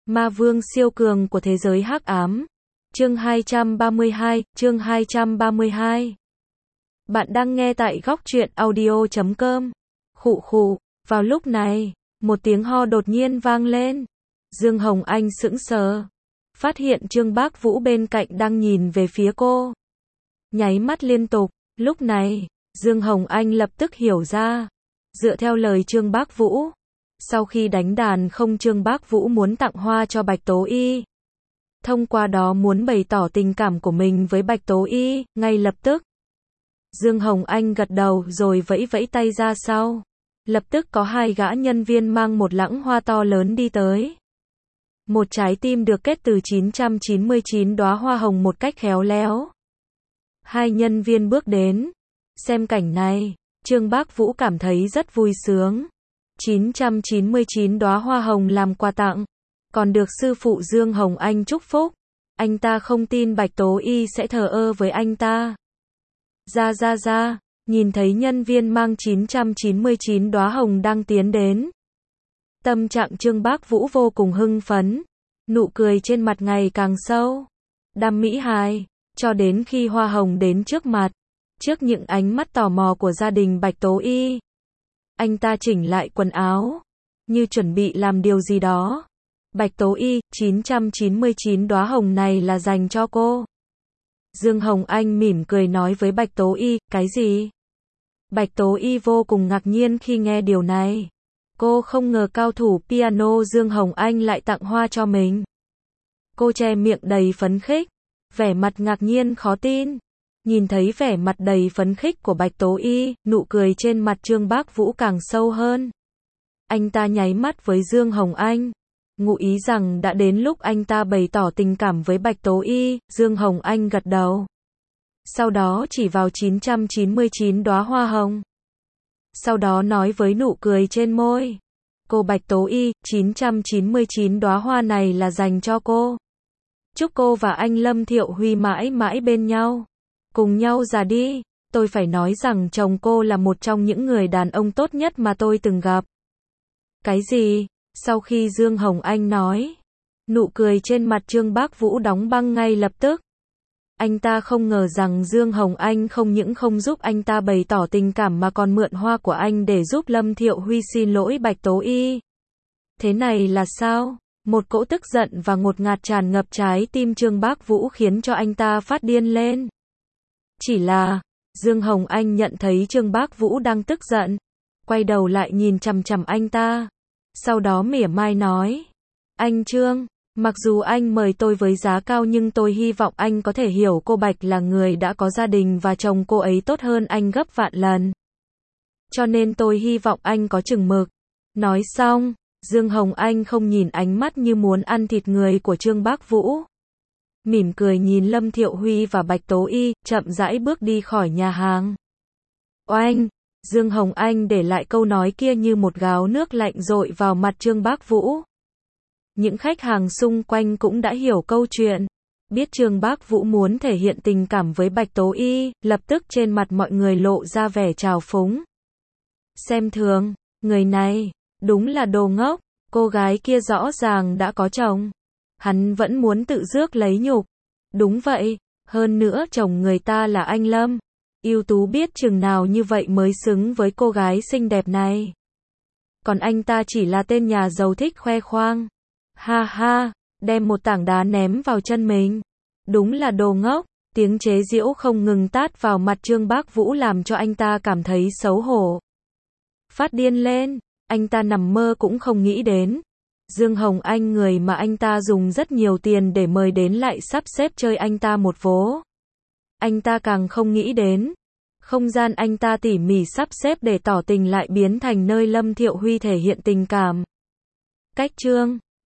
Ma vương siêu cường của thế giới hắc ám. Chương 232. Bạn đang nghe tại góc truyện audio.com. Khụ khụ, vào lúc này, một tiếng ho đột nhiên vang lên. Dương Hồng Anh sững sờ, phát hiện Trương Bác Vũ bên cạnh đang nhìn về phía cô. Nháy mắt liên tục, lúc này, Dương Hồng Anh lập tức hiểu ra. Dựa theo lời Trương Bác Vũ, sau khi đánh đàn không, Trương Bác Vũ muốn tặng hoa cho Bạch Tố Y. Thông qua đó muốn bày tỏ tình cảm của mình với Bạch Tố Y, ngay lập tức. Dương Hồng Anh gật đầu rồi vẫy vẫy tay ra sau. Lập tức có hai gã nhân viên mang một lẵng hoa to lớn đi tới. Một trái tim được kết từ 999 đóa hoa hồng một cách khéo léo. Hai nhân viên bước đến. Xem cảnh này, Trương Bác Vũ cảm thấy rất vui sướng. 999 đóa hoa hồng làm quà tặng, còn được sư phụ Dương Hồng Anh chúc phúc. Anh ta không tin Bạch Tố Y sẽ thờ ơ với anh ta. Ra, nhìn thấy nhân viên mang 999 đóa hồng đang tiến đến. Tâm trạng Trương Bác Vũ vô cùng hưng phấn, nụ cười trên mặt ngày càng sâu. Đam mỹ hài, cho đến khi hoa hồng đến trước mặt, trước những ánh mắt tò mò của gia đình Bạch Tố Y. Anh ta chỉnh lại quần áo, như chuẩn bị làm điều gì đó. Bạch Tố Y, 999 đóa hồng này là dành cho cô. Dương Hồng Anh mỉm cười nói với Bạch Tố Y, cái gì? Bạch Tố Y vô cùng ngạc nhiên khi nghe điều này. Cô không ngờ cao thủ piano Dương Hồng Anh lại tặng hoa cho mình. Cô che miệng đầy phấn khích, vẻ mặt ngạc nhiên khó tin. Nhìn thấy vẻ mặt đầy phấn khích của Bạch Tố Y, nụ cười trên mặt Trương Bác Vũ càng sâu hơn. Anh ta nháy mắt với Dương Hồng Anh, ngụ ý rằng đã đến lúc anh ta bày tỏ tình cảm với Bạch Tố Y. Dương Hồng Anh gật đầu. Sau đó chỉ vào 999 đóa hoa hồng. Sau đó nói với nụ cười trên môi. Cô Bạch Tố Y, 999 đóa hoa này là dành cho cô. Chúc cô và anh Lâm Thiệu Huy mãi mãi bên nhau. Cùng nhau già đi. Tôi phải nói rằng chồng cô là một trong những người đàn ông tốt nhất mà tôi từng gặp. Cái gì? Sau khi Dương Hồng Anh nói, nụ cười trên mặt Trương Bác Vũ đóng băng ngay lập tức. Anh ta không ngờ rằng Dương Hồng Anh không những không giúp anh ta bày tỏ tình cảm mà còn mượn hoa của anh để giúp Lâm Thiệu Huy xin lỗi Bạch Tố Y. Thế này là sao? Một cỗ tức giận và ngột ngạt tràn ngập trái tim Trương Bác Vũ khiến cho anh ta phát điên lên. Chỉ là, Dương Hồng Anh nhận thấy Trương Bác Vũ đang tức giận, quay đầu lại nhìn chằm chằm anh ta. Sau đó mỉa mai nói, anh Trương, mặc dù anh mời tôi với giá cao nhưng tôi hy vọng anh có thể hiểu cô Bạch là người đã có gia đình và chồng cô ấy tốt hơn anh gấp vạn lần. Cho nên tôi hy vọng anh có chừng mực. Nói xong, Dương Hồng Anh không nhìn ánh mắt như muốn ăn thịt người của Trương Bác Vũ. Mỉm cười nhìn Lâm Thiệu Huy và Bạch Tố Y, chậm rãi bước đi khỏi nhà hàng. Oanh! Dương Hồng Anh để lại câu nói kia như một gáo nước lạnh dội vào mặt Trương Bác Vũ. Những khách hàng xung quanh cũng đã hiểu câu chuyện. Biết Trương Bác Vũ muốn thể hiện tình cảm với Bạch Tố Y, lập tức trên mặt mọi người lộ ra vẻ trào phúng. Xem thường, người này, đúng là đồ ngốc, cô gái kia rõ ràng đã có chồng. Hắn vẫn muốn tự rước lấy nhục. Đúng vậy, hơn nữa chồng người ta là anh Lâm. Ưu tú biết chừng nào như vậy mới xứng với cô gái xinh đẹp này. Còn anh ta chỉ là tên nhà giàu thích khoe khoang. Ha ha, đem một tảng đá ném vào chân mình. Đúng là đồ ngốc. Tiếng chế giễu không ngừng tát vào mặt Trương Bác Vũ làm cho anh ta cảm thấy xấu hổ. Phát điên lên, anh ta nằm mơ cũng không nghĩ đến. Dương Hồng Anh, người mà anh ta dùng rất nhiều tiền để mời đến, lại sắp xếp chơi anh ta một vố. Anh ta càng không nghĩ đến, không gian anh ta tỉ mỉ sắp xếp để tỏ tình lại biến thành nơi Lâm Thiệu Huy thể hiện tình cảm. Cách Trương